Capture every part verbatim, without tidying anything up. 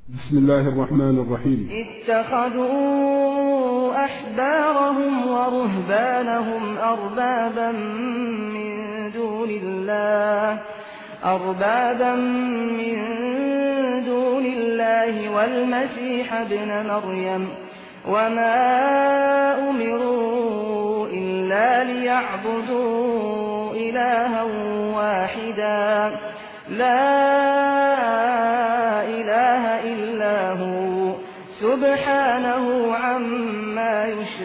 بسم الله الرحمن الرحيم. اتخذوا أحبارهم ورهبانهم أربابا من دون الله أربابا من دون الله والمسيح ابن مريم وما أمروا إلا ليعبدوا إلها واحدا لا إله إلا هو سبحانه عما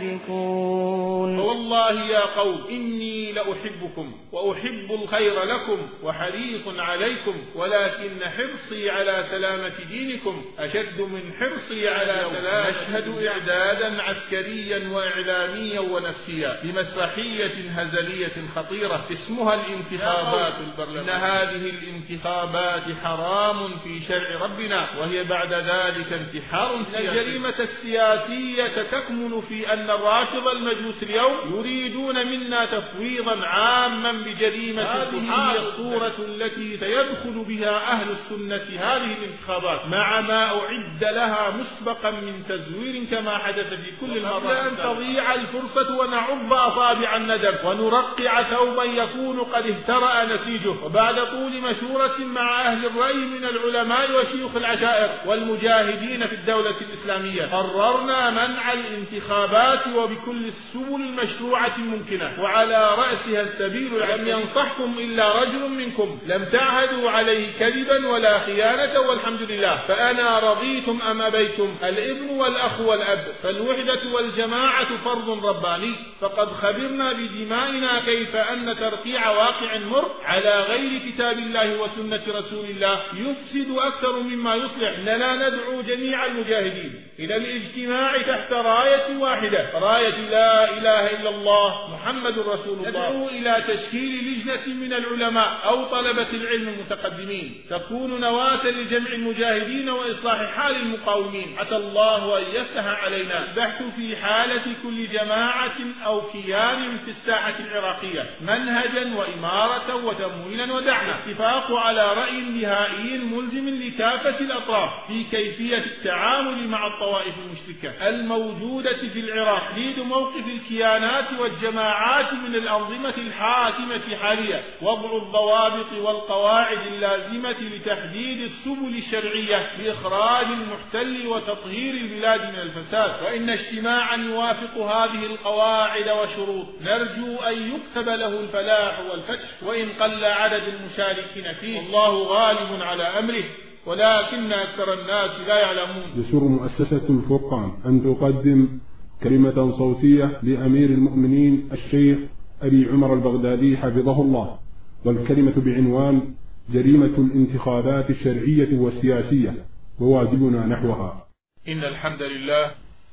يشركون. والله يا قوم إني لأحبكم وأحب الخير لكم وحريص عليكم، ولكن حرصي على سلامة دينكم أشد من حرصي على سلامة. نشهد إعدادا عسكريا وإعلاميا ونفسيا لمسرحية هزلية خطيرة اسمها الانتخابات البرلمانية. إن هذه الانتخابات حرام في شرع ربنا، وهي بعد ذلك انتحار سياسي. الجريمة السياسية تكمن في أن الرافض المجوس اليوم يريدون منا تفويضا عاما بجريمة. هذه هي الصورة التي سيدخل بها أهل السنة هذه الانتخابات مع ما أعد لها مسبقا من تزوير كما حدث في كل المرات. أن تضيع الفرصة ونعض أصابع الندم ونرقع ثوبا يكون قد اهترأ نسيجه. وبعد طول مشورة مع أهل الرأي من العلماء وشيوخ العشائر والمجاهدين في الدولة الإسلامية قررنا منع الانتخابات وبكل السبل المشروعة الممكنة، وعلى رأسها السبيل العدل. لم ينصحكم إلا رجل منكم لم تعهدوا عليه كذبا ولا خيانة، والحمد لله. فأنا رضيتم أم أبيتم الابن والأخ والأب، فالوحدة والجماعة فرض رباني. فقد خبرنا بدمائنا كيف أن ترقيع واقع مر على غير كتاب الله وسنة رسول الله يفسد أكثر مما يصلح. إننا ندعو جميع المجاهدين إلى الاجتماع تحت راية واحدة، راية لا إله إلا الله محمد رسول الله. ندعو إلى تشكيل لجنة من العلماء أو طلبة العلم المتقدمين تكون نواة لجمع المجاهدين وإصلاح حال المقاومين. عسى الله أن يفتح علينا. البحث في حالة كل جماعة أو كيان في الساحة العراقية منهجا وإمارة وتمويلا ودعما. اتفاق على رأي نهائي ملزم لكافة الأطراف في كيفية التعامل مع الطوائف المشتركة الموجودة في العراق. تحديد موقف الكيانات والجماعات من الأنظمة الحاكمة حاليا، وضع الضوابط والقواعد اللازمة لتحديد السبل الشرعية لإخراج المحتل وتطهير البلاد من الفساد. وإن اجتماعا يوافق هذه القواعد وشروط نرجو أن يكتب له الفلاح والفتح وإن قل عدد المشاركين فيه، والله غالب على أمره ولكن أكثر الناس لا يعلمون. يسر مؤسسة الفرقان أن تقدم كلمة صوتية لأمير المؤمنين الشيخ أبي عمر البغدادي حفظه الله، والكلمة بعنوان جريمة الانتخابات الشرعية والسياسية وواجبنا نحوها. إن الحمد لله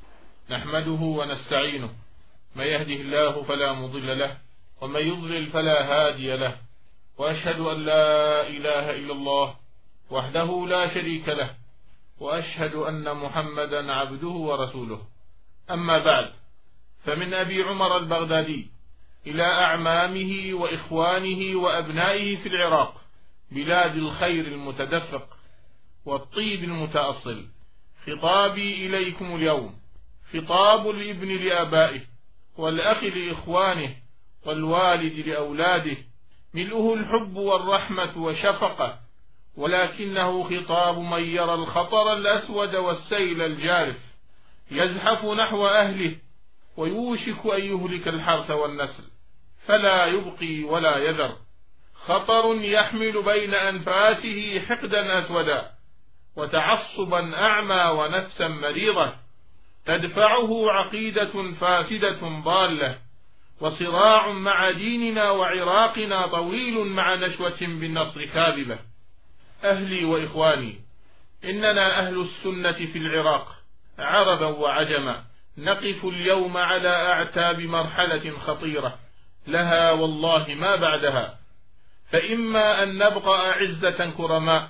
نحمده ونستعينه، من يهده الله فلا مضل له ومن يضلل فلا هادي له، وأشهد أن لا إله إلا الله وحده لا شريك له، وأشهد أن محمدا عبده ورسوله. أما بعد، فمن أبي عمر البغدادي إلى أعمامه وإخوانه وأبنائه في العراق بلاد الخير المتدفق والطيب المتأصل، خطابي إليكم اليوم خطاب الابن لآبائه والأخ لإخوانه والوالد لأولاده، ملؤه الحب والرحمة وشفقة، ولكنه خطاب من يرى الخطر الأسود والسيل الجارف يزحف نحو أهله ويوشك أن يهلك الحرث والنسل، فلا يبقي ولا يذر. خطر يحمل بين أنفاسه حقدا أسودا وتعصبا أعمى ونفسا مريضة تدفعه عقيدة فاسدة ضالة، وصراع مع ديننا وعراقنا طويل مع نشوة بالنصر كاذبة. أهلي وإخواني، إننا أهل السنة في العراق عربا وعجما نقف اليوم على أعتاب مرحلة خطيرة لها والله ما بعدها، فإما أن نبقى أعزة كرماء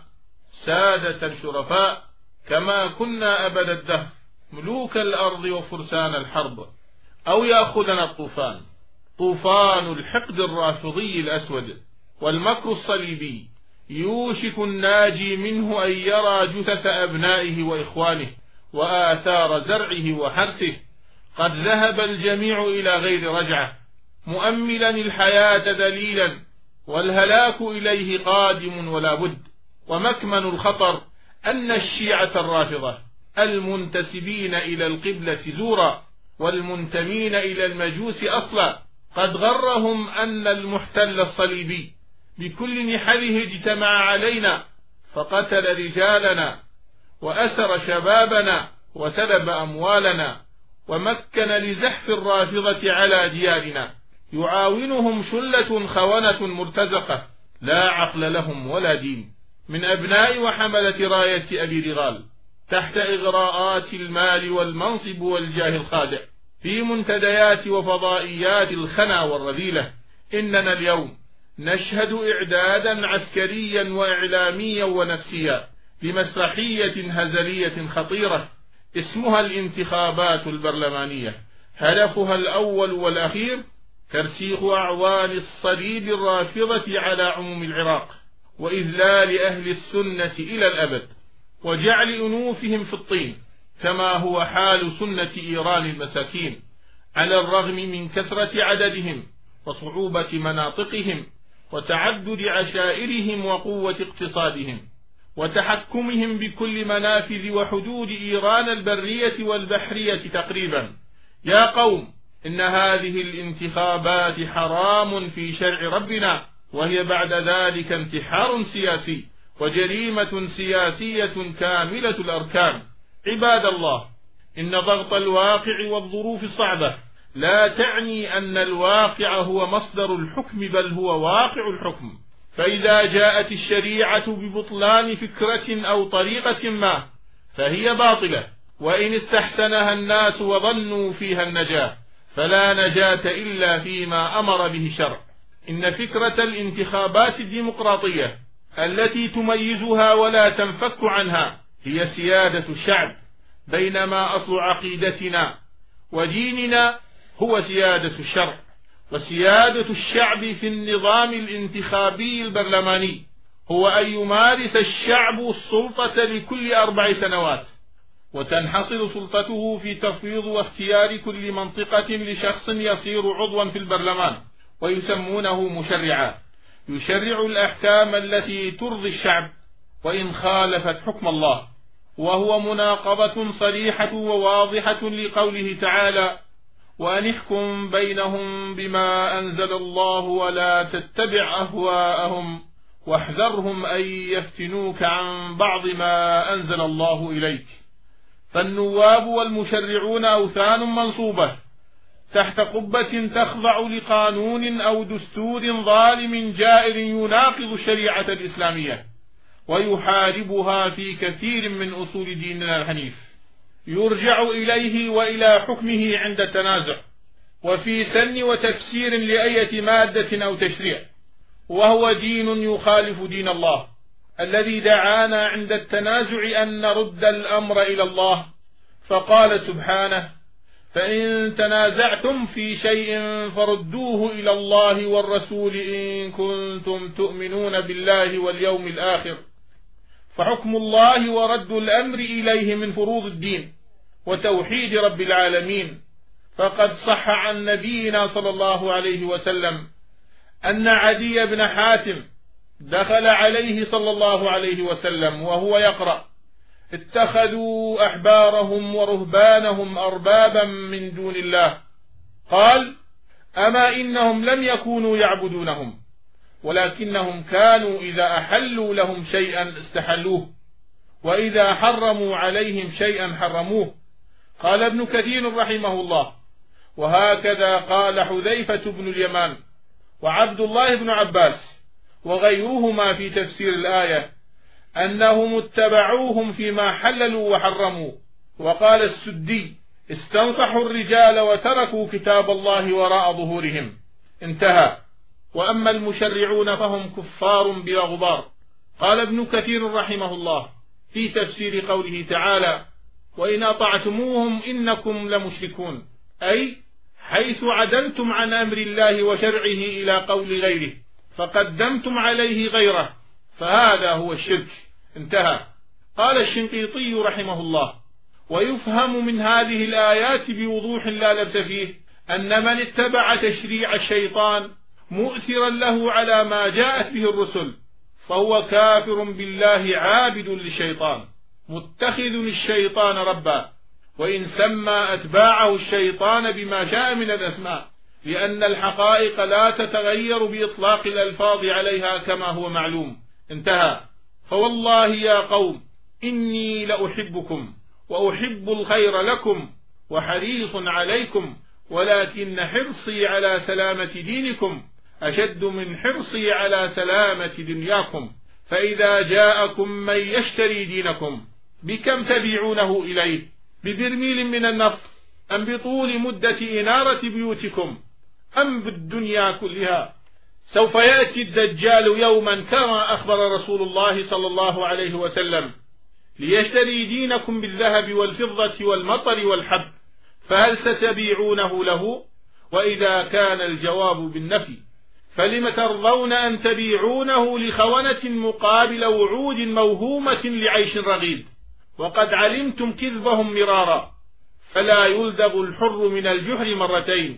سادة شرفاء كما كنا أبد الدهر ملوك الأرض وفرسان الحرب، أو يأخذنا الطوفان، طوفان الحقد الرافضي الأسود والمكر الصليبي يوشك الناجي منه أن يرى جثث أبنائه وإخوانه وآثار زرعه وحرثه. قد ذهب الجميع إلى غير رجعة، مؤملا الحياة ذليلا، والهلاك إليه قادم ولا بد. ومكمن الخطر أن الشيعة الرافضة المنتسبين إلى القبلة زورا والمنتمين إلى المجوس أصلا قد غرهم أن المحتل الصليبي بكل نحله اجتمع علينا فقتل رجالنا وأسر شبابنا وسلب أموالنا ومكن لزحف الرافضة على ديارنا، يعاونهم شلة خونة مرتزقة لا عقل لهم ولا دين، من أبناء وحملة راية أبي رغال تحت إغراءات المال والمنصب والجاه الخادع في منتديات وفضائيات الخنا والرذيلة. إننا اليوم نشهد إعدادا عسكريا وإعلاميا ونفسيا لمسرحية هزلية خطيرة اسمها الانتخابات البرلمانية، هدفها الأول والأخير ترسيخ أعوان الصليب الرافضة على عموم العراق وإذلال أهل السنة إلى الأبد وجعل أنوفهم في الطين، كما هو حال سنة إيران المساكين، على الرغم من كثرة عددهم وصعوبة مناطقهم وتعدد عشائرهم وقوة اقتصادهم وتحكمهم بكل منافذ وحدود إيران البرية والبحرية تقريبا. يا قوم، إن هذه الانتخابات حرام في شرع ربنا، وهي بعد ذلك انتحار سياسي وجريمة سياسية كاملة الأركان. عباد الله، إن ضغط الواقع والظروف الصعبة لا تعني أن الواقع هو مصدر الحكم، بل هو واقع الحكم. فإذا جاءت الشريعة ببطلان فكرة أو طريقة ما فهي باطلة، وإن استحسنها الناس وظنوا فيها النجاة فلا نجاة إلا فيما أمر به الشرع. إن فكرة الانتخابات الديمقراطية التي تميزها ولا تنفك عنها هي سيادة الشعب، بينما أصل عقيدتنا وديننا هو سيادة الشرع. وسيادة الشعب في النظام الانتخابي البرلماني هو أن يمارس الشعب السلطة لكل أربع سنوات، وتنحصر سلطته في تفويض واختيار كل منطقة لشخص يصير عضوا في البرلمان ويسمونه مشرعا، يشرع الأحكام التي ترضي الشعب وإن خالفت حكم الله، وهو مناقضة صريحة وواضحة لقوله تعالى: وأن احكم بينهم بما أنزل الله ولا تتبع أهواءهم واحذرهم أن يفتنوك عن بعض ما أنزل الله إليك. فالنواب والمشرعون أوثان منصوبة تحت قبة تخضع لقانون أو دستور ظالم جائر يناقض الشريعة الإسلامية ويحاربها في كثير من أصول ديننا الحنيف، يرجع إليه وإلى حكمه عند التنازع وفي سن وتفسير لأية مادة أو تشريع، وهو دين يخالف دين الله الذي دعانا عند التنازع أن نرد الأمر إلى الله، فقال سبحانه: فإن تنازعتم في شيء فردوه إلى الله والرسول إن كنتم تؤمنون بالله واليوم الآخر. فحكم الله ورد الأمر إليه من فروض الدين وتوحيد رب العالمين. فقد صح عن نبينا صلى الله عليه وسلم أن عدي بن حاتم دخل عليه صلى الله عليه وسلم وهو يقرأ: اتخذوا أحبارهم ورهبانهم أربابا من دون الله. قال: أما إنهم لم يكونوا يعبدونهم ولكنهم كانوا إذا أحلوا لهم شيئا استحلوه وإذا حرموا عليهم شيئا حرموه. قال ابن كثير رحمه الله: وهكذا قال حذيفة بن اليمان وعبد الله بن عباس وغيرهما في تفسير الآية أنهم اتبعوهم فيما حللوا وحرموا. وقال السدي: استنصحوا الرجال وتركوا كتاب الله وراء ظهورهم. انتهى. وأما المشرعون فهم كفار بلا غبار. قال ابن كثير رحمه الله في تفسير قوله تعالى: وإن أطعتموهم إنكم لمشركون، أي حيث عدلتم عن أمر الله وشرعه إلى قول غيره فقدمتم عليه غيره، فهذا هو الشرك. انتهى. قال الشنقيطي رحمه الله: ويفهم من هذه الآيات بوضوح لا لبس فيه أن من اتبع تشريع الشيطان مؤثرا له على ما جاءت به الرسل فهو كافر بالله عابد للشيطان متخذ الشيطان ربا، وإن سمى أتباعه الشيطان بما شاء من الأسماء، لأن الحقائق لا تتغير بإطلاق الألفاظ عليها كما هو معلوم. انتهى. فوالله يا قوم إني لأحبكم وأحب الخير لكم وحريص عليكم، ولكن حرصي على سلامة دينكم أشد من حرصي على سلامة دنياكم. فإذا جاءكم من يشتري دينكم بكم تبيعونه إليه؟ ببرميل من النفط أم بطول مدة إنارة بيوتكم أم بالدنيا كلها؟ سوف يأتي الدجال يوما كما أخبر رسول الله صلى الله عليه وسلم ليشتري دينكم بالذهب والفضة والمطر والحب، فهل ستبيعونه له؟ وإذا كان الجواب بالنفي فلم ترضون أن تبيعونه لخونة مقابل وعود موهومة لعيش رغيد، وقد علمتم كذبهم مرارا، فلا يلدغ الحر من الجحر مرتين.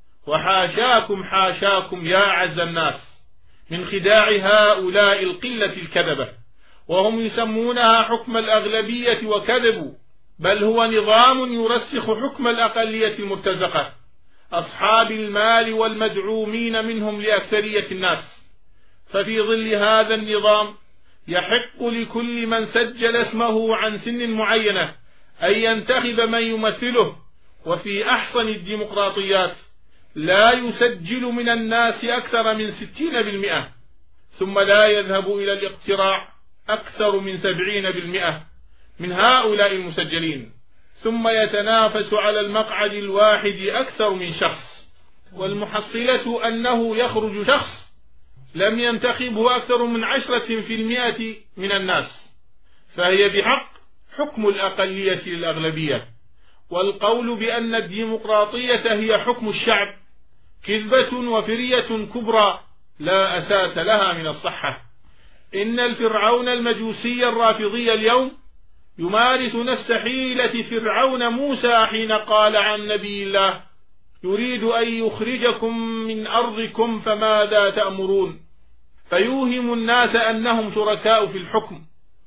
وحاشاكم حاشاكم يا أعز الناس من خداع هؤلاء القلة الكذبة، وهم يسمونها حكم الأغلبية وكذبوا، بل هو نظام يرسخ حكم الأقلية المرتزقة أصحاب المال والمدعومين منهم لأكثرية الناس. ففي ظل هذا النظام يحق لكل من سجل اسمه عن سن معينة أن ينتخب من يمثله، وفي أحسن الديمقراطيات لا يسجل من الناس أكثر من ستين بالمئة، ثم لا يذهب إلى الاقتراع أكثر من سبعين بالمئة من هؤلاء المسجلين، ثم يتنافس على المقعد الواحد أكثر من شخص، والمحصلة أنه يخرج شخص لم ينتخبه أكثر من عشرة في المئة من الناس، فهي بحق حكم الأقلية للأغلبية. والقول بأن الديمقراطية هي حكم الشعب كذبة وفرية كبرى لا أساس لها من الصحة. إن الفرعون المجوسي الرافضي اليوم يمارس نفس حيلة فرعون موسى حين قال عن نبي الله: يريد أن يخرجكم من أرضكم فماذا تأمرون؟ فيوهم الناس أنهم شركاء في الحكم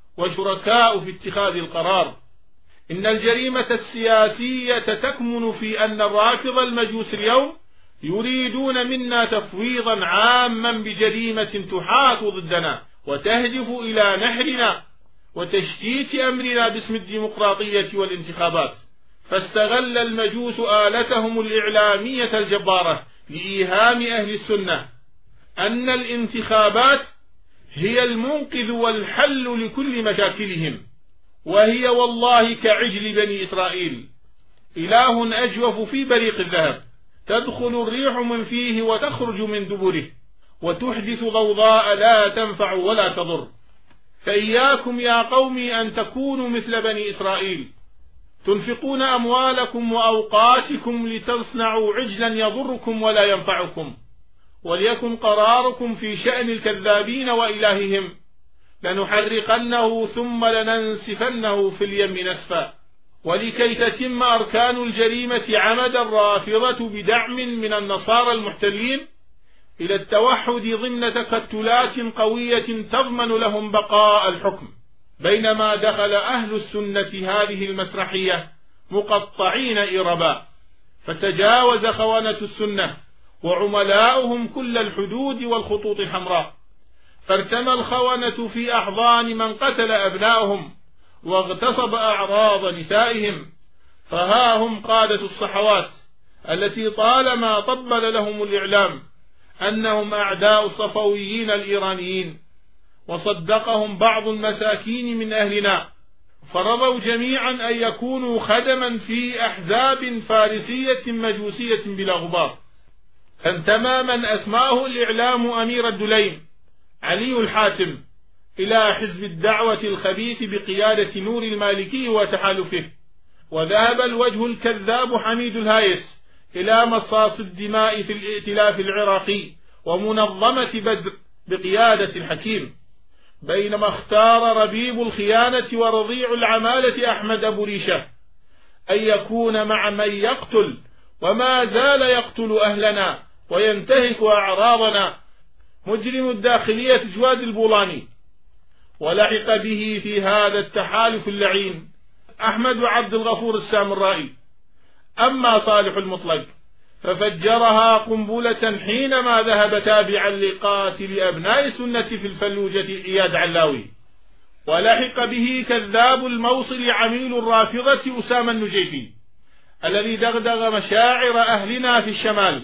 وشركاء في اتخاذ القرار. إن الجريمة السياسية تكمن في أن الرافض المجوس اليوم يريدون منا تفويضا عاما بجريمة تحاك ضدنا وتهدف إلى نحرنا وتشتيت أمرنا باسم الديمقراطية والانتخابات. فاستغل المجوس آلتهم الإعلامية الجبارة لإيهام أهل السنة أن الانتخابات هي المنقذ والحل لكل مشاكلهم، وهي والله كعجل بني إسرائيل، إله أجوف في بريق الذهب تدخل الريح من فيه وتخرج من دبره وتحدث ضوضاء لا تنفع ولا تضر. فإياكم يا قومي أن تكونوا مثل بني إسرائيل تنفقون أموالكم وأوقاتكم لتصنعوا عجلا يضركم ولا ينفعكم، وليكن قراركم في شأن الكذابين وإلههم لنحرقنه ثم لننسفنه في اليم نسفا. ولكي تتم أركان الجريمة عمد الرافضة بدعم من النصارى المحتلين إلى التوحد ضمن تكتلات قوية تضمن لهم بقاء الحكم، بينما دخل أهل السنة هذه المسرحية مقطعين إربا، فتجاوز خوانة السنة وعملاؤهم كل الحدود والخطوط الحمراء، فارتمى الخونة في أحضان من قتل أبنائهم واغتصب أعراض نسائهم. فها هم قادة الصحوات التي طالما طبل لهم الإعلام أنهم أعداء الصفويين الإيرانيين، وصدقهم بعض المساكين من أهلنا فرضوا جميعا أن يكونوا خدما في أحزاب فارسية مجوسية بلا غبار. فانتمى من أسماه الإعلام أمير الدليم علي الحاتم إلى حزب الدعوة الخبيث بقيادة نور المالكي وتحالفه، وذهب الوجه الكذاب حميد الهايس إلى مصاص الدماء في الائتلاف العراقي ومنظمة بدر بقيادة الحكيم. بينما اختار ربيب الخيانة ورضيع العمالة أحمد أبو ريشة أن يكون مع من يقتل وما زال يقتل أهلنا وينتهك أعراضنا مجرم الداخلية جواد البولاني. ولحق به في هذا التحالف اللعين أحمد عبد الغفور السامرائي. أما صالح المطلق ففجرها قنبلة حينما ذهب تابعا لقاتل أبناء سنة في الفلوجة إياد علاوي. ولحق به كذاب الموصل عميل الرافضة أسامة النجيفي الذي دغدغ مشاعر أهلنا في الشمال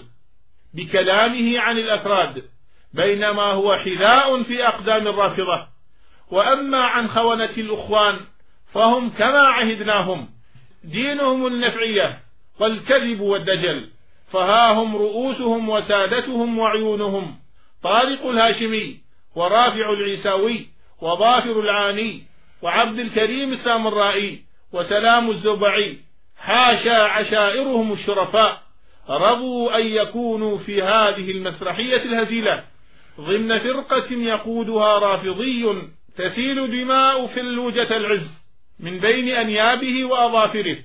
بكلامه عن الأكراد بينما هو حذاء في أقدام الرافضة. وأما عن خونة الأخوان فهم كما عهدناهم دينهم النفعية والكذب والدجل، فها هم رؤوسهم وسادتهم وعيونهم طارق الهاشمي ورافع العيساوي وظافر العاني وعبد الكريم السامرائي وسلام الزبعي، حاشا عشائرهم الشرفاء رضوا أن يكونوا في هذه المسرحية الهزيلة ضمن فرقة يقودها رافضي تسيل دماء فلوجة العز من بين أنيابه وأظافره،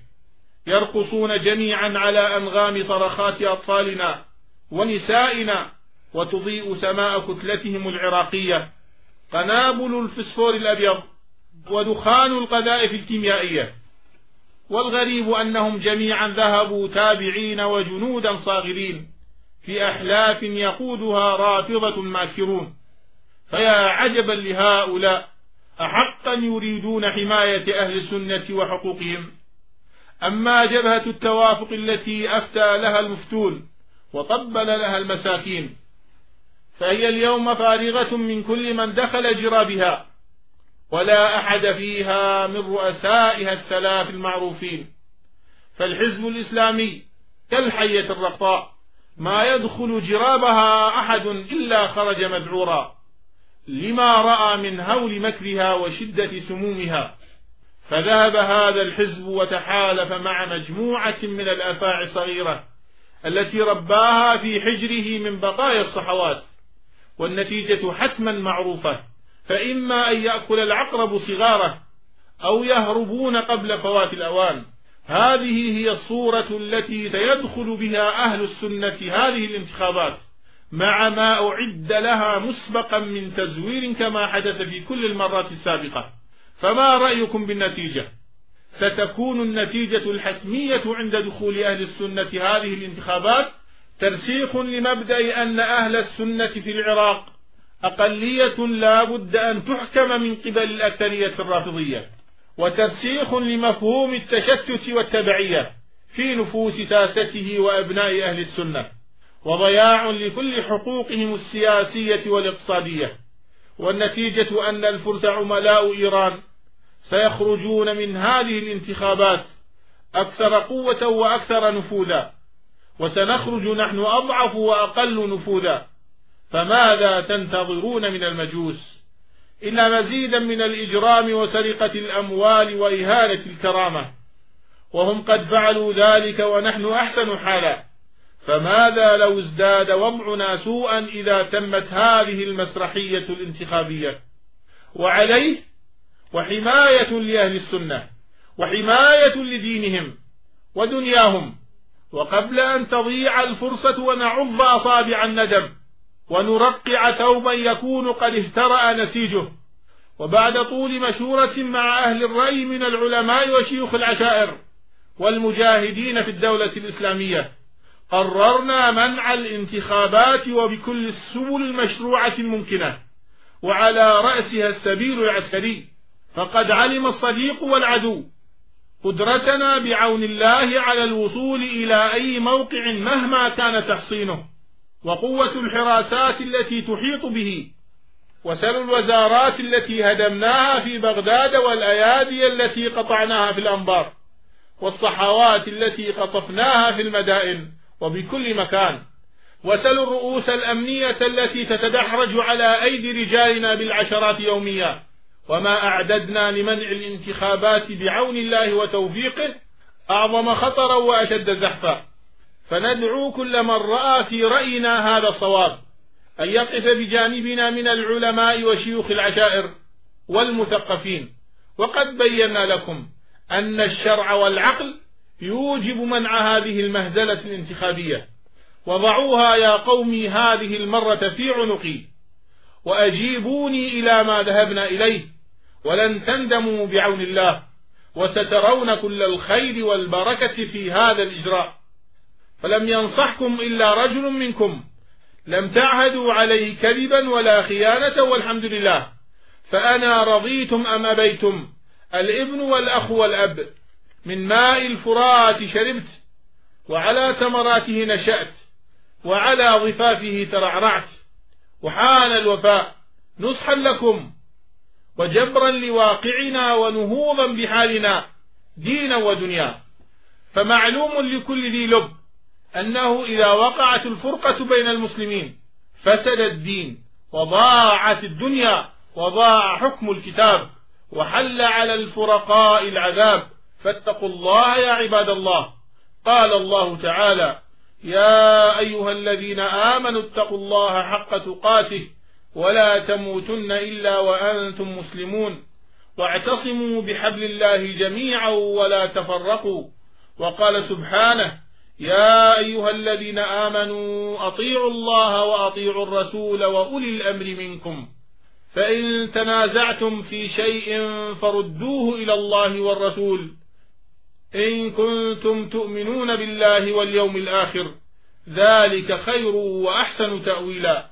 يرقصون جميعا على أنغام صرخات أطفالنا ونسائنا وتضيء سماء كتلتهم العراقية قنابل الفسفور الأبيض ودخان القذائف الكيميائية. والغريب أنهم جميعا ذهبوا تابعين وجنودا صاغرين في أحلاف يقودها رافضة ماكرون. فيا عجبا لهؤلاء أحقا يريدون حماية أهل السنة وحقوقهم. أما جبهة التوافق التي أفتى لها المفتون وطبل لها المساكين فهي اليوم فارغة من كل من دخل جرابها، ولا أحد فيها من رؤسائها الثلاث المعروفين. فالحزب الإسلامي كالحية الرقطاء ما يدخل جرابها أحد إلا خرج مذعورا لما رأى من هول مكرها وشدة سمومها. فذهب هذا الحزب وتحالف مع مجموعة من الأفاعي الصغيرة التي رباها في حجره من بقايا الصحوات، والنتيجة حتما معروفة، فإما أن يأكل العقرب صغاره أو يهربون قبل فوات الأوان. هذه هي الصورة التي سيدخل بها أهل السنة هذه الانتخابات مع ما أعد لها مسبقا من تزوير كما حدث في كل المرات السابقة. فما رأيكم بالنتيجة؟ ستكون النتيجة الحتمية عند دخول أهل السنة هذه الانتخابات ترسيخ لمبدأ أن أهل السنة في العراق أقلية لا بد أن تحكم من قبل الأكثرية الرافضية، وترسيخ لمفهوم التشتت والتبعية في نفوس تاسته وأبناء أهل السنة، وضياع لكل حقوقهم السياسية والاقتصادية. والنتيجة أن الفرس عملاء إيران سيخرجون من هذه الانتخابات أكثر قوة وأكثر نفوذا، وسنخرج نحن أضعف وأقل نفوذا. فماذا تنتظرون من المجوس إلا مزيدا من الإجرام وسرقة الأموال وإهانة الكرامة؟ وهم قد فعلوا ذلك ونحن أحسن حالا، فماذا لو ازداد وضعنا سوءا إذا تمت هذه المسرحية الانتخابية؟ وعليه وحماية لأهل السنة وحماية لدينهم ودنياهم، وقبل أن تضيع الفرصة ونعض أصابع الندم ونرقع ثوبا يكون قد اهترأ نسيجه، وبعد طول مشورة مع أهل الرأي من العلماء وشيوخ العشائر والمجاهدين في الدولة الإسلامية، قررنا منع الانتخابات وبكل السبل المشروعة الممكنة، وعلى رأسها السبيل العسكري. فقد علم الصديق والعدو قدرتنا بعون الله على الوصول إلى أي موقع مهما كان تحصينه، وقوة الحراسات التي تحيط به، وسل الوزارات التي هدمناها في بغداد والأيادي التي قطعناها في الأنبار، والصحوات التي قطفناها في المدائن وبكل مكان، وسل الرؤوس الأمنية التي تتدحرج على أيدي رجالنا بالعشرات يوميا. وما أعددنا لمنع الانتخابات بعون الله وتوفيقه أعظم خطرا وأشد زحفا. فندعو كل من رأى في رأينا هذا الصواب أن يقف بجانبنا من العلماء وشيوخ العشائر والمثقفين. وقد بينا لكم أن الشرع والعقل يوجب منع هذه المهزلة الانتخابية. وضعوها يا قومي هذه المرة في عنقي، وأجيبوني إلى ما ذهبنا إليه، ولن تندموا بعون الله، وسترون كل الخير والبركة في هذا الإجراء. فلم ينصحكم إلا رجل منكم لم تعهدوا عليه كذبا ولا خيانة، والحمد لله. فأنا رضيتم أم أبيتم، الابن والأخ والأب، من ماء الفرات شربت، وعلى ثمراته نشأت، وعلى ضفافه ترعرعت. وحان الوفاء نصحا لكم، وجبرا لواقعنا، ونهوضا بحالنا دينا ودنيا. فمعلوم لكل ذي لب أنه إذا وقعت الفرقة بين المسلمين فسد الدين، وضاعت الدنيا، وضاع حكم الكتاب، وحل على الفرقاء العذاب. فاتقوا الله يا عباد الله. قال الله تعالى: يا أيها الذين آمنوا اتقوا الله حق تقاته ولا تموتن إلا وأنتم مسلمون، واعتصموا بحبل الله جميعا ولا تفرقوا. وقال سبحانه: يا أيها الذين آمنوا أطيعوا الله وأطيعوا الرسول وأولي الأمر منكم، فإن تنازعتم في شيء فردوه إلى الله والرسول إن كنتم تؤمنون بالله واليوم الآخر، ذلك خير وأحسن تأويلا.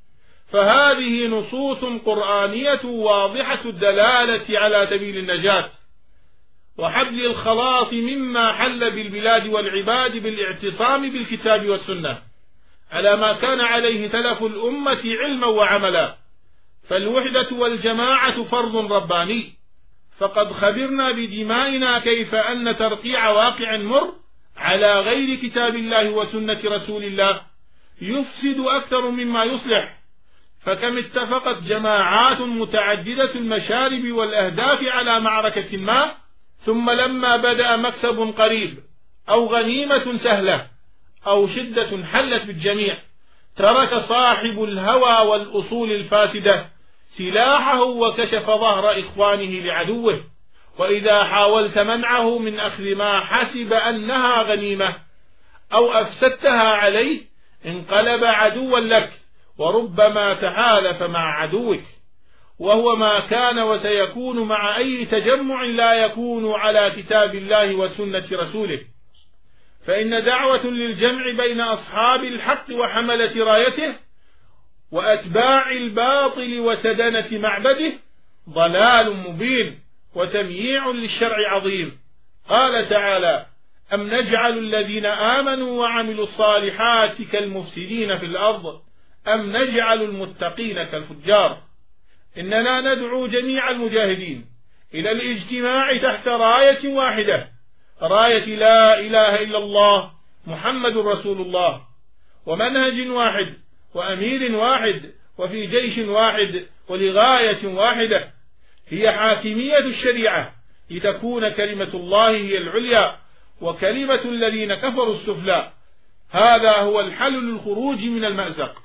فهذه نصوص قرآنية واضحة الدلالة على سبيل النجاة وحبل الخلاص مما حل بالبلاد والعباد بالاعتصام بالكتاب والسنة على ما كان عليه سلف الأمة علما وعملا. فالوحدة والجماعة فرض رباني، فقد خبرنا بدمائنا كيف أن ترقيع واقع مر على غير كتاب الله وسنة رسول الله يفسد أكثر مما يصلح. فكم اتفقت جماعات متعددة المشارب والأهداف على معركة ما، ثم لما بدأ مكسب قريب أو غنيمة سهلة أو شدة حلت بالجميع، ترك صاحب الهوى والأصول الفاسدة سلاحه وكشف ظهر إخوانه لعدوه. وإذا حاولت منعه من أخذ ما حسب أنها غنيمة أو أفسدتها عليه انقلب عدوا لك، وربما تحالف مع عدوك، وهو ما كان وسيكون مع أي تجمع لا يكون على كتاب الله وسنة رسوله. فإن دعوة للجمع بين أصحاب الحق وحملة رايته وأتباع الباطل وسدنة معبده ضلال مبين وتمييع للشرع عظيم. قال تعالى: أم نجعل الذين آمنوا وعملوا الصالحات كالمفسدين في الأرض أم نجعل المتقين كالفجار. إننا ندعو جميع المجاهدين إلى الاجتماع تحت راية واحدة، راية لا إله إلا الله محمد رسول الله، ومنهج واحد وأمير واحد وفي جيش واحد ولغاية واحدة هي حاكمية الشريعة، لتكون كلمة الله هي العليا وكلمة الذين كفروا السفلى. هذا هو الحل للخروج من المأزق.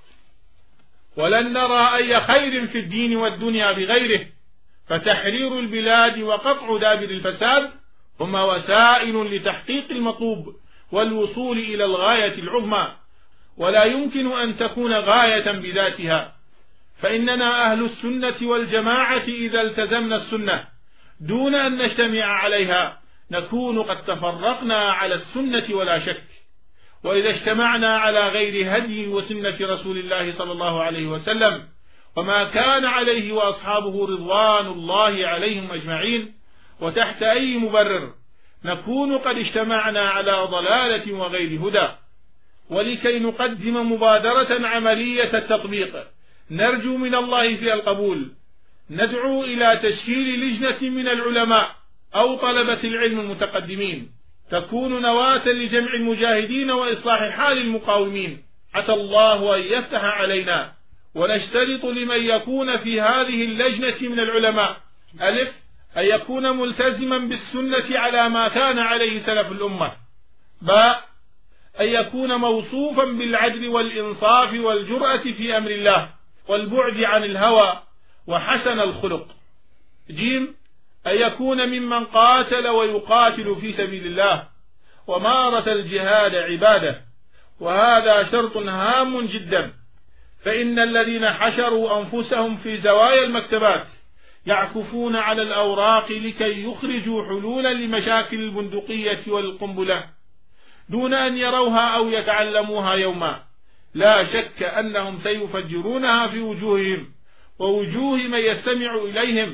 ولن نرى أي خير في الدين والدنيا بغيره، فتحرير البلاد وقطع دابر الفساد هما وسائل لتحقيق المطلوب والوصول إلى الغاية العظمى، ولا يمكن أن تكون غاية بذاتها. فإننا أهل السنة والجماعة إذا التزمنا السنة دون أن نجتمع عليها نكون قد تفرقنا على السنة ولا شك. وإذا اجتمعنا على غير هدي وسنة رسول الله صلى الله عليه وسلم وما كان عليه وأصحابه رضوان الله عليهم أجمعين وتحت أي مبرر نكون قد اجتمعنا على ضلالة وغير هدى. ولكي نقدم مبادرة عملية التطبيق نرجو من الله فيها القبول، ندعو إلى تشكيل لجنة من العلماء أو طلبة العلم المتقدمين تكون نواة لجمع المجاهدين وإصلاح حال المقاومين، عسى الله أن يفتح علينا. ونشترط لمن يكون في هذه اللجنة من العلماء: ألف، أن يكون ملتزما بالسنة على ما كان عليه سلف الأمة. باء، أن يكون موصوفا بالعدل والإنصاف والجرأة في أمر الله والبعد عن الهوى وحسن الخلق. جيم أن يكون ممن قاتل ويقاتل في سبيل الله ومارس الجهاد عبادة، وهذا شرط هام جدا، فإن الذين حشروا أنفسهم في زوايا المكتبات يعكفون على الأوراق لكي يخرجوا حلولا لمشاكل البندقية والقنبلة دون أن يروها أو يتعلموها يوما، لا شك أنهم سيفجرونها في وجوههم ووجوه من يستمع إليهم.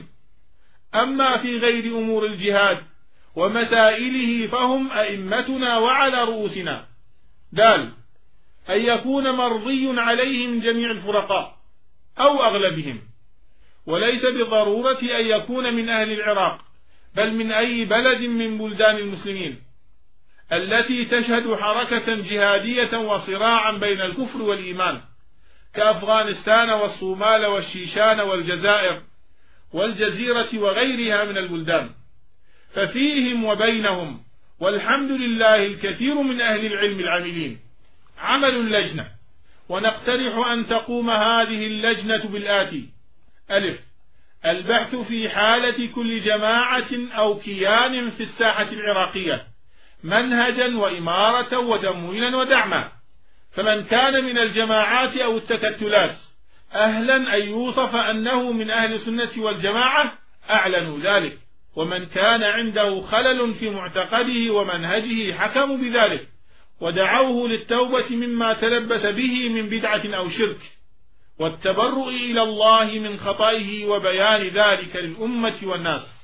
أما في غير أمور الجهاد ومسائله فهم أئمتنا وعلى رؤوسنا. دال أن يكون مرضي عليهم جميع الفرقاء أو أغلبهم، وليس بالضرورة أن يكون من أهل العراق، بل من أي بلد من بلدان المسلمين التي تشهد حركة جهادية وصراعا بين الكفر والإيمان، كأفغانستان والصومال والشيشان والجزائر والجزيرة وغيرها من البلدان، ففيهم وبينهم والحمد لله الكثير من أهل العلم العاملين. عمل اللجنة، ونقترح أن تقوم هذه اللجنة بالآتي: ألف، البحث في حالة كل جماعة أو كيان في الساحة العراقية منهجا وإمارة وتمويلا ودعما، فمن كان من الجماعات أو التكتلات أهلا أن يوصف أنه من أهل السنة والجماعة أعلنوا ذلك، ومن كان عنده خلل في معتقده ومنهجه حكموا بذلك ودعوه للتوبة مما تلبس به من بدعة أو شرك، والتبرؤ إلى الله من خطئه وبيان ذلك للأمة والناس،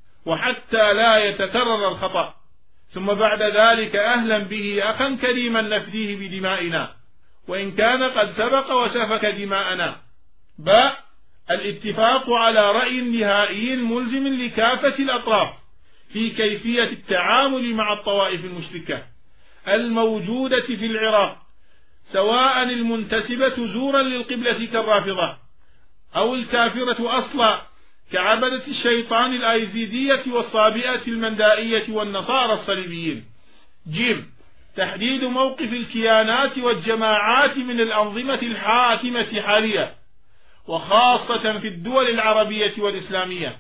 وحتى لا يتكرر الخطأ، ثم بعد ذلك أهلا به أخا كريما نفديه بدمائنا وإن كان قد سبق وسفك دماءنا. باء، الاتفاق على رأي نهائي ملزم لكافة الأطراف في كيفية التعامل مع الطوائف المشركة الموجودة في العراق، سواء المنتسبة زورا للقبلة كالرافضة أو الكافرة أصلا كعبدة الشيطان الآيزيدية والصابئة المندائية والنصارى الصليبيين. جيم، تحديد موقف الكيانات والجماعات من الأنظمة الحاكمة حاليا وخاصة في الدول العربية والإسلامية،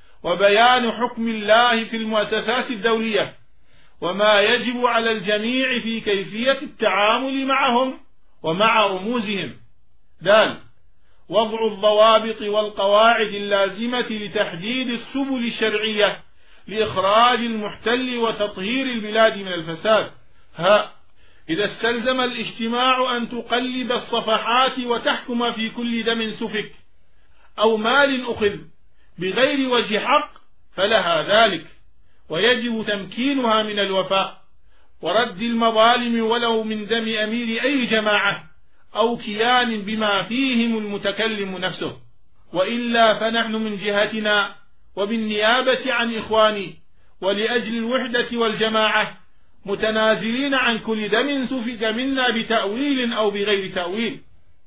وبيان حكم الله في المؤسسات الدولية وما يجب على الجميع في كيفية التعامل معهم ومع رموزهم. دال، وضع الضوابط والقواعد اللازمة لتحديد السبل الشرعية لإخراج المحتل وتطهير البلاد من الفساد. ها، إذا استلزم الاجتماع أن تقلب الصفحات وتحكم في كل دم سفك أو مال أخذ بغير وجه حق فلها ذلك، ويجب تمكينها من الوفاء ورد المظالم ولو من دم أمير أي جماعة أو كيان بما فيهم المتكلم نفسه، وإلا فنحن من جهتنا وبالنيابة عن إخواني ولأجل الوحدة والجماعة متنازلين عن كل دم سفك منا بتأويل أو بغير تأويل،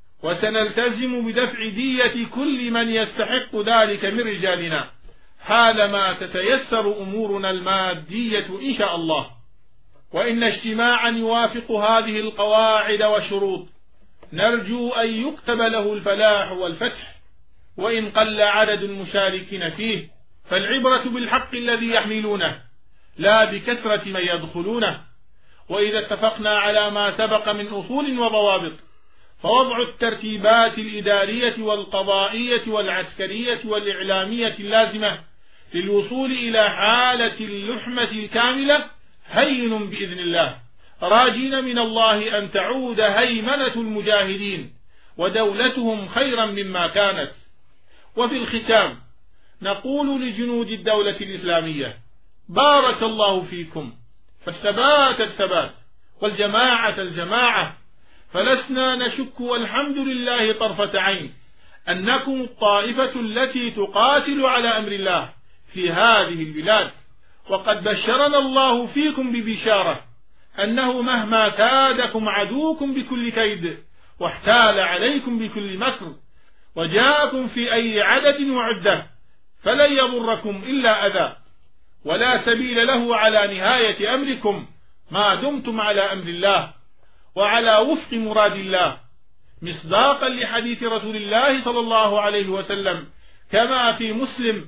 وسنلتزم بدفع دية كل من يستحق ذلك من رجالنا حالما تتيسر أمورنا المادية إن شاء الله. وإن اجتماعا يوافق هذه القواعد والشروط نرجو أن يكتب له الفلاح والفتح، وإن قل عدد المشاركين فيه فالعبرة بالحق الذي يحملونه لا بكثرة من يدخلونه. وإذا اتفقنا على ما سبق من أصول وضوابط فوضع الترتيبات الإدارية والقضائية والعسكرية والإعلامية اللازمة للوصول إلى حالة اللحمة الكاملة هين بإذن الله، راجين من الله أن تعود هيمنة المجاهدين ودولتهم خيرا مما كانت. وفي الختام نقول لجنود الدولة الإسلامية: بارك الله فيكم، فالثبات الثبات والجماعة الجماعة، فلسنا نشك والحمد لله طرفة عين أنكم الطائفة التي تقاتل على أمر الله في هذه البلاد، وقد بشرنا الله فيكم ببشارة أنه مهما كادكم عدوكم بكل كيد واحتال عليكم بكل مكر وجاءكم في أي عدد وعدة فلن يضركم إلا أذى، ولا سبيل له على نهاية أمركم ما دمتم على أمر الله وعلى وفق مراد الله، مصداقا لحديث رسول الله صلى الله عليه وسلم كما في مسلم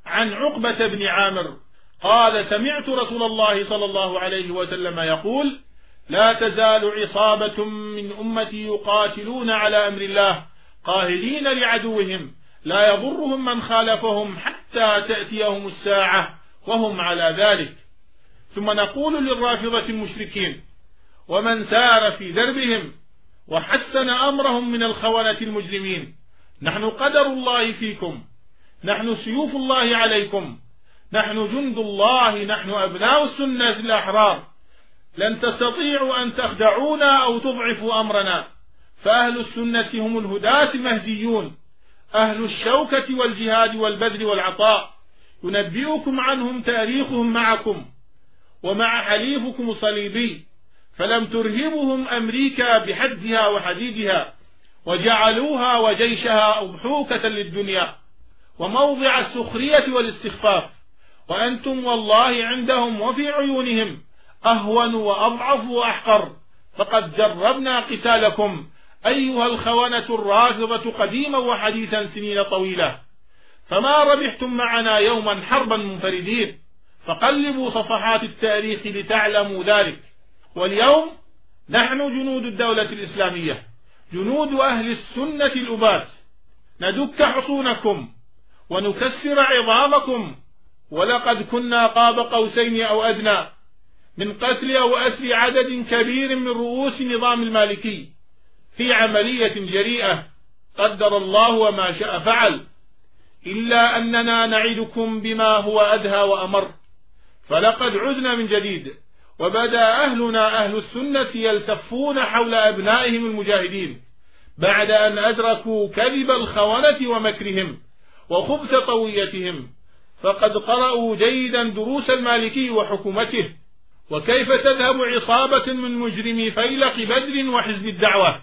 عن عقبة بن عامر قال سمعت رسول الله صلى الله عليه وسلم يقول لا تزال عصابة من أمتي يقاتلون على أمر الله قاهرين لعدوهم لا يضرهم من خالفهم حتى تأتيهم الساعة وهم على ذلك. ثم نقول للرافضة المشركين ومن سار في دربهم وحسن أمرهم من الخونة المجرمين نحن قدر الله فيكم، نحن سيوف الله عليكم، نحن جند الله، نحن أبناء السنة الأحرار، لن تستطيعوا أن تخدعونا أو تضعفوا أمرنا، فأهل السنة هم الهداة المهديون، أهل الشوكة والجهاد والبذل والعطاء، ينبئكم عنهم تاريخهم معكم ومع حليفكم الصليبي، فلم ترهبهم أمريكا بحدها وحديدها وجعلوها وجيشها أضحوكة للدنيا وموضع السخرية والاستخفاف، وأنتم والله عندهم وفي عيونهم أهون وأضعف وأحقر، فقد جربنا قتالكم أيها الخونة الرافضة قديما وحديثا سنين طويلة، فما ربحتم معنا يوما حربا منفردين، فقلبوا صفحات التاريخ لتعلموا ذلك. واليوم نحن جنود الدولة الإسلامية، جنود أهل السنة الأبات، ندك حصونكم ونكسر عظامكم، ولقد كنا قاب قوسين أو أدنى من قتل أو أسر عدد كبير من رؤوس النظام المالكي في عملية جريئة قدر الله وما شاء فعل، إلا أننا نعدكم بما هو أدهى وأمر، فلقد عدنا من جديد، وبدأ أهلنا أهل السنة يلتفون حول أبنائهم المجاهدين بعد أن أدركوا كذب الخونة ومكرهم وخبث طويتهم، فقد قرأوا جيدا دروس المالكي وحكومته، وكيف تذهب عصابة من مجرمي فيلق بدر وحزب الدعوة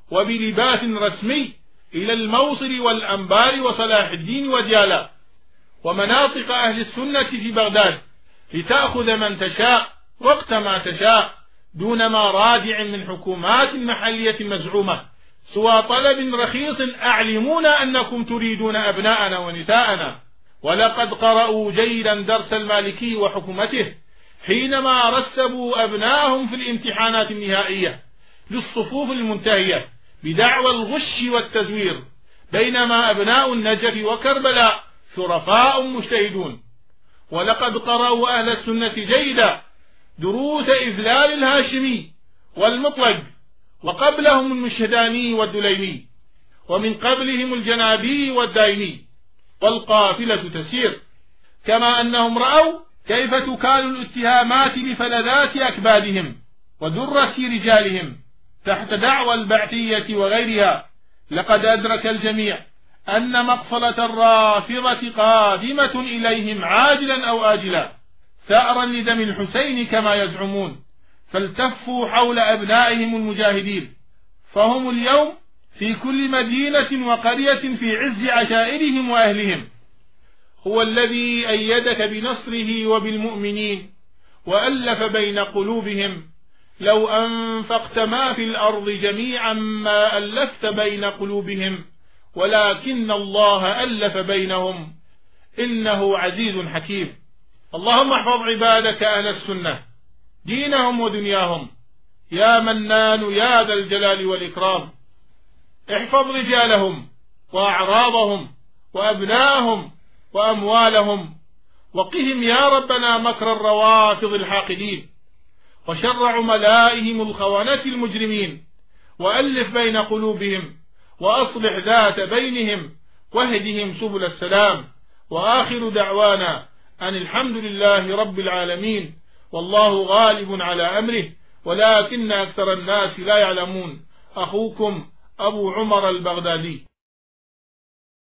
وبلباس رسمي إلى الموصل والأنبار وصلاح الدين وديالا ومناطق أهل السنة في بغداد لتأخذ من تشاء وقت ما تشاء دون ما رادع من حكومات محلية مزعومة، سوى طلب رخيص أعلمونا أنكم تريدون أبناءنا ونساءنا. ولقد قرأوا جيدا درس المالكي وحكومته حينما رسبوا أبناءهم في الامتحانات النهائية للصفوف المنتهية بدعوى الغش والتزوير، بينما أبناء النجف وكربلاء شرفاء مجتهدون. ولقد قرأوا أهل السنة جيدا دروس إذلال الهاشمي والمطلق، وقبلهم المشهداني والدليمي، ومن قبلهم الجنابي والدايمي، والقافلة تسير، كما أنهم رأوا كيف تكال الاتهامات لفلذات أكبادهم ودرة رجالهم تحت دعوى البعثية وغيرها. لقد أدرك الجميع أن مقصلة الرافضة قادمة إليهم عاجلا أو آجلا ثأرا لدم الحسين كما يزعمون، فالتفوا حول أبنائهم المجاهدين، فهم اليوم في كل مدينة وقرية في عز عشائرهم وأهلهم. هو الذي أيدك بنصره وبالمؤمنين وألف بين قلوبهم، لو أنفقت ما في الأرض جميعا ما ألفت بين قلوبهم ولكن الله ألف بينهم إنه عزيز حكيم. اللهم احفظ عبادك أهل السنة دينهم ودنياهم يا منان يا ذا الجلال والإكرام. احفظ رجالهم وأعراضهم وأبناءهم وأموالهم، وقهم يا ربنا مكر الروافض الحاقدين وشر عملائهم الخونة المجرمين، وألف بين قلوبهم وأصلح ذات بينهم واهدهم سبل السلام. وآخر دعوانا أن الحمد لله رب العالمين، والله غالب على أمره ولكن أكثر الناس لا يعلمون. أخوكم أبو عمر البغدادي.